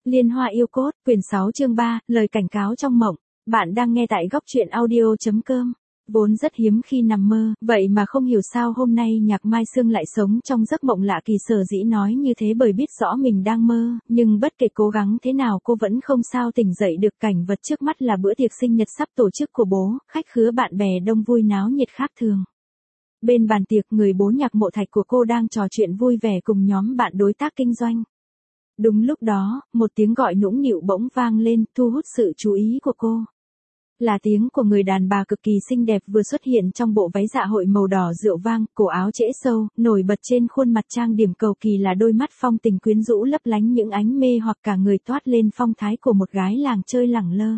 Liên Hoa yêu cốt, quyển 6 chương 3, lời cảnh cáo trong mộng. Bạn đang nghe tại góc truyện audio.com. Vốn rất hiếm khi nằm mơ, vậy mà không hiểu sao hôm nay Nhạc Mai Sương lại sống trong giấc mộng lạ kỳ. Sở dĩ nói như thế bởi biết rõ mình đang mơ, nhưng bất kể cố gắng thế nào cô vẫn không sao tỉnh dậy được. Cảnh vật trước mắt là bữa tiệc sinh nhật sắp tổ chức của bố, khách khứa bạn bè đông vui náo nhiệt khác thường. Bên bàn tiệc, người bố Nhạc Mộ Thạch của cô đang trò chuyện vui vẻ cùng nhóm bạn đối tác kinh doanh. Đúng lúc đó, một tiếng gọi nũng nịu bỗng vang lên, thu hút sự chú ý của cô. Là tiếng của người đàn bà cực kỳ xinh đẹp vừa xuất hiện trong bộ váy dạ hội màu đỏ rượu vang, cổ áo trễ sâu, nổi bật trên khuôn mặt trang điểm cầu kỳ là đôi mắt phong tình quyến rũ lấp lánh những ánh mê hoặc cả người toát lên phong thái của một gái làng chơi lẳng lơ.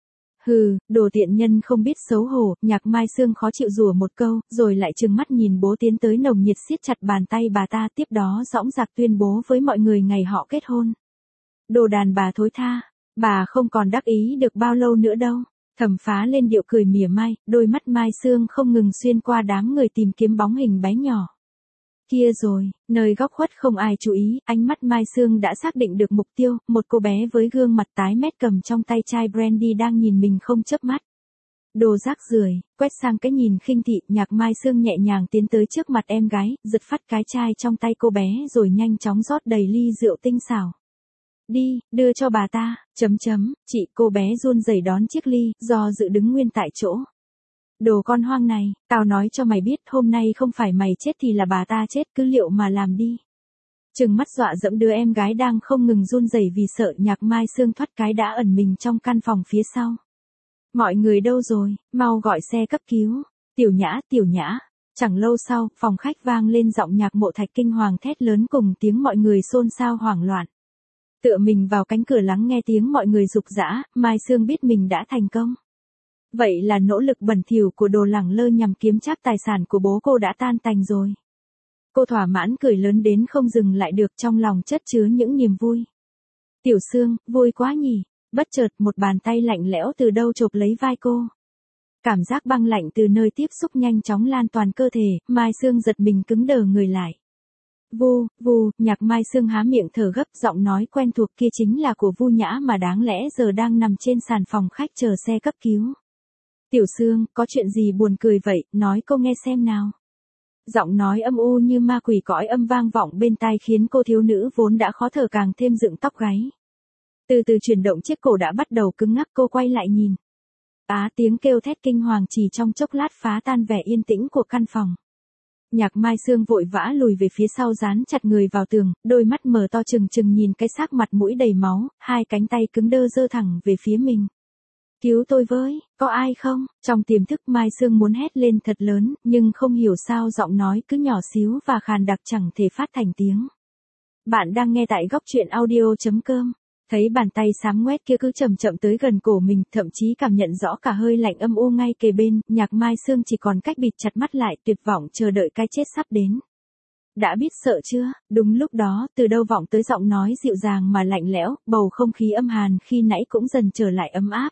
Hừ, đồ tiện nhân không biết xấu hổ. Nhạc Mai Sương khó chịu rủa một câu, rồi lại trừng mắt nhìn bố tiến tới nồng nhiệt siết chặt bàn tay bà ta, tiếp đó dõng dạc tuyên bố với mọi người ngày họ kết hôn. Đồ đàn bà thối tha, bà không còn đắc ý được bao lâu nữa đâu. Thẩm Phá lên điệu cười mỉa mai, đôi mắt Mai Sương không ngừng xuyên qua đám người tìm kiếm bóng hình bé nhỏ. Kia rồi, nơi góc khuất không ai chú ý, ánh mắt Mai Sương đã xác định được mục tiêu, một cô bé với gương mặt tái mét cầm trong tay chai brandy đang nhìn mình không chớp mắt. Đồ rác rưởi, quét sang cái nhìn khinh thị, Nhạc Mai Sương nhẹ nhàng tiến tới trước mặt em gái, giật phát cái chai trong tay cô bé rồi nhanh chóng rót đầy ly rượu tinh xảo. Đi, đưa cho bà ta, chị, cô bé run rẩy đón chiếc ly, do dự đứng nguyên tại chỗ. Đồ con hoang này, tao nói cho mày biết, hôm nay không phải mày chết thì là bà ta chết, cứ liệu mà làm đi. Trừng mắt dọa dẫm đứa em gái đang không ngừng run rẩy vì sợ. Nhạc Mai Sương thoát cái đã ẩn mình trong căn phòng phía sau. Mọi người đâu rồi, mau gọi xe cấp cứu. Tiểu Nhã. Chẳng lâu sau, phòng khách vang lên giọng Nhạc Mộ Thạch kinh hoàng thét lớn cùng tiếng mọi người xôn xao hoảng loạn. Tựa mình vào cánh cửa lắng nghe tiếng mọi người rục rã, Mai Sương biết mình đã thành công. Vậy là nỗ lực bẩn thỉu của đồ lẳng lơ nhằm kiếm trác tài sản của bố cô đã tan tành rồi. Cô thỏa mãn cười lớn đến không dừng lại được, trong lòng chất chứa những niềm vui. Tiểu Sương, vui quá nhỉ. Bất chợt một bàn tay lạnh lẽo từ đâu chộp lấy vai cô. Cảm giác băng lạnh từ nơi tiếp xúc nhanh chóng lan toàn cơ thể, Mai Sương giật mình cứng đờ người lại. Vu, Nhạc Mai Sương há miệng thở gấp, giọng nói quen thuộc kia chính là của Vu Nhã mà đáng lẽ giờ đang nằm trên sàn phòng khách chờ xe cấp cứu. Tiểu Sương, có chuyện gì buồn cười vậy, nói cô nghe xem nào. Giọng nói âm u như ma quỷ cõi âm vang vọng bên tai khiến cô thiếu nữ vốn đã khó thở càng thêm dựng tóc gáy. Từ từ chuyển động chiếc cổ đã bắt đầu cứng ngắc, cô quay lại nhìn. Tiếng kêu thét kinh hoàng chỉ trong chốc lát phá tan vẻ yên tĩnh của căn phòng. Nhạc Mai Sương vội vã lùi về phía sau dán chặt người vào tường, đôi mắt mở to trừng trừng nhìn cái xác mặt mũi đầy máu, hai cánh tay cứng đơ giơ thẳng về phía mình. Cứu tôi với, có ai không? Trong tiềm thức Mai Sương muốn hét lên thật lớn, nhưng không hiểu sao giọng nói cứ nhỏ xíu và khàn đặc chẳng thể phát thành tiếng. Bạn đang nghe tại góc truyện audio.com. Thấy bàn tay xám ngoét kia cứ chậm chậm tới gần cổ mình, thậm chí cảm nhận rõ cả hơi lạnh âm u ngay kề bên, Nhạc Mai Sương chỉ còn cách bịt chặt mắt lại, tuyệt vọng chờ đợi cái chết sắp đến. Đã biết sợ chưa? Đúng lúc đó, từ đâu vọng tới giọng nói dịu dàng mà lạnh lẽo, bầu không khí âm hàn khi nãy cũng dần trở lại ấm áp.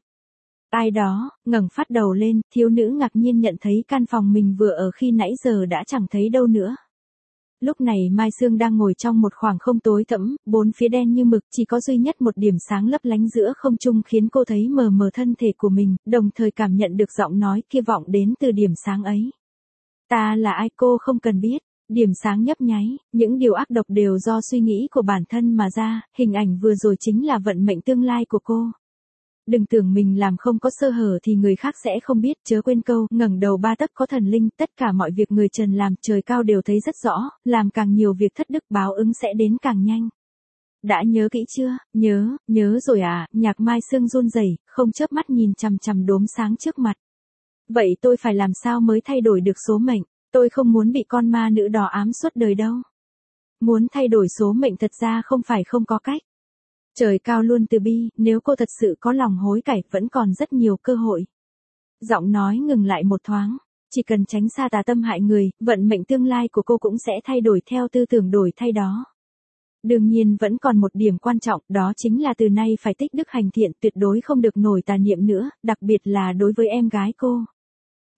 Ai đó, ngẩng phát đầu lên, thiếu nữ ngạc nhiên nhận thấy căn phòng mình vừa ở khi nãy giờ đã chẳng thấy đâu nữa. Lúc này Mai Sương đang ngồi trong một khoảng không tối thẫm, bốn phía đen như mực, chỉ có duy nhất một điểm sáng lấp lánh giữa không trung khiến cô thấy mờ mờ thân thể của mình, đồng thời cảm nhận được giọng nói kia vọng đến từ điểm sáng ấy. Ta là ai cô không cần biết. Điểm sáng nhấp nháy, những điều ác độc đều do suy nghĩ của bản thân mà ra, hình ảnh vừa rồi chính là vận mệnh tương lai của cô. Đừng tưởng mình làm không có sơ hở thì người khác sẽ không biết, chớ quên câu, ngẩng đầu ba tấc có thần linh, tất cả mọi việc người trần làm, trời cao đều thấy rất rõ, làm càng nhiều việc thất đức báo ứng sẽ đến càng nhanh. Đã nhớ kỹ chưa? Nhớ rồi à? Nhạc Mai Sương run rẩy, không chớp mắt nhìn chằm chằm đốm sáng trước mặt. Vậy tôi phải làm sao mới thay đổi được số mệnh? Tôi không muốn bị con ma nữ đó ám suốt đời đâu. Muốn thay đổi số mệnh thật ra không phải không có cách. Trời cao luôn từ bi, nếu cô thật sự có lòng hối cải, vẫn còn rất nhiều cơ hội. Giọng nói ngừng lại một thoáng, chỉ cần tránh xa tà tâm hại người, vận mệnh tương lai của cô cũng sẽ thay đổi theo tư tưởng đổi thay đó. Đương nhiên vẫn còn một điểm quan trọng, đó chính là từ nay phải tích đức hành thiện, tuyệt đối không được nổi tà niệm nữa, đặc biệt là đối với em gái cô.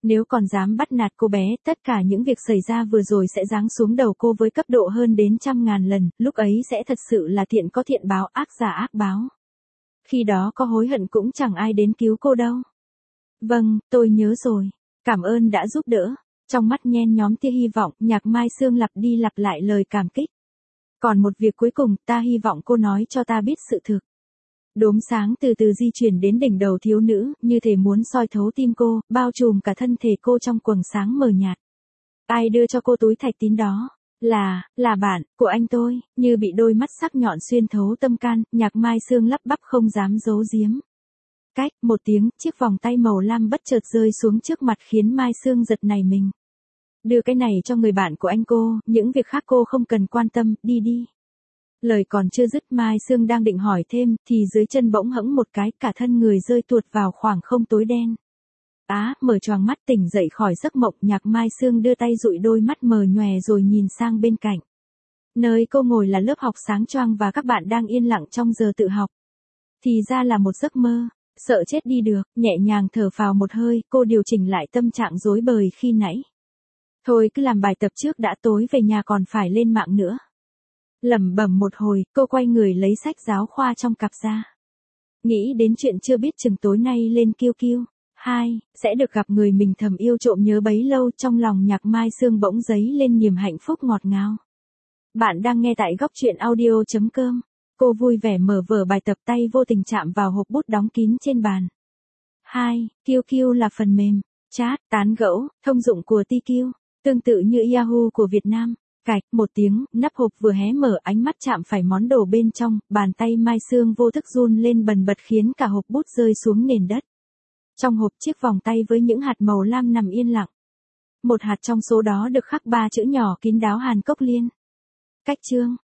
Nếu còn dám bắt nạt cô bé, tất cả những việc xảy ra vừa rồi sẽ giáng xuống đầu cô với cấp độ hơn đến 100.000 lần, lúc ấy sẽ thật sự là thiện có thiện báo, ác giả ác báo. Khi đó có hối hận cũng chẳng ai đến cứu cô đâu. Vâng, tôi nhớ rồi. Cảm ơn đã giúp đỡ. Trong mắt nhen nhóm tia hy vọng, Nhạc Mai Sương lặp đi lặp lại lời cảm kích. Còn một việc cuối cùng, ta hy vọng cô nói cho ta biết sự thực. Đốm sáng từ từ di chuyển đến đỉnh đầu thiếu nữ, như thể muốn soi thấu tim cô, bao trùm cả thân thể cô trong quầng sáng mờ nhạt. Ai đưa cho cô túi thạch tín đó? Là bạn, của anh tôi, như bị đôi mắt sắc nhọn xuyên thấu tâm can, Nhạc Mai Sương lắp bắp không dám giấu giếm. Cách, một tiếng, chiếc vòng tay màu lam bất chợt rơi xuống trước mặt khiến Mai Sương giật nảy mình. Đưa cái này cho người bạn của anh cô, những việc khác cô không cần quan tâm, đi đi. Lời còn chưa dứt Mai Sương đang định hỏi thêm, thì dưới chân bỗng hẫng một cái, cả thân người rơi tuột vào khoảng không tối đen. Mở choàng mắt tỉnh dậy khỏi giấc mộng, Nhạc Mai Sương đưa tay dụi đôi mắt mờ nhòe rồi nhìn sang bên cạnh. Nơi cô ngồi là lớp học sáng choang và các bạn đang yên lặng trong giờ tự học. Thì ra là một giấc mơ. Sợ chết đi được, nhẹ nhàng thở phào một hơi, cô điều chỉnh lại tâm trạng rối bời khi nãy. Thôi cứ làm bài tập trước đã, tối về nhà còn phải lên mạng nữa. Lẩm bẩm một hồi, cô quay người lấy sách giáo khoa trong cặp ra. Nghĩ đến chuyện chưa biết chừng tối nay lên kiêu kiêu. Sẽ được gặp người mình thầm yêu trộm nhớ bấy lâu, trong lòng Nhạc Mai Sương bỗng dấy lên niềm hạnh phúc ngọt ngào. Bạn đang nghe tại góc truyện audio.com. Cô vui vẻ mở vở bài tập, tay vô tình chạm vào hộp bút đóng kín trên bàn. QQ là phần mềm, chat, tán gẫu, thông dụng của TQ, tương tự như Yahoo của Việt Nam. Cạch, một tiếng, nắp hộp vừa hé mở, ánh mắt chạm phải món đồ bên trong, bàn tay Mai Sương vô thức run lên bần bật khiến cả hộp bút rơi xuống nền đất. Trong hộp, chiếc vòng tay với những hạt màu lam nằm yên lặng. Một hạt trong số đó được khắc 3 chữ nhỏ kín đáo: Hàn Cốc Liên. Cách chương.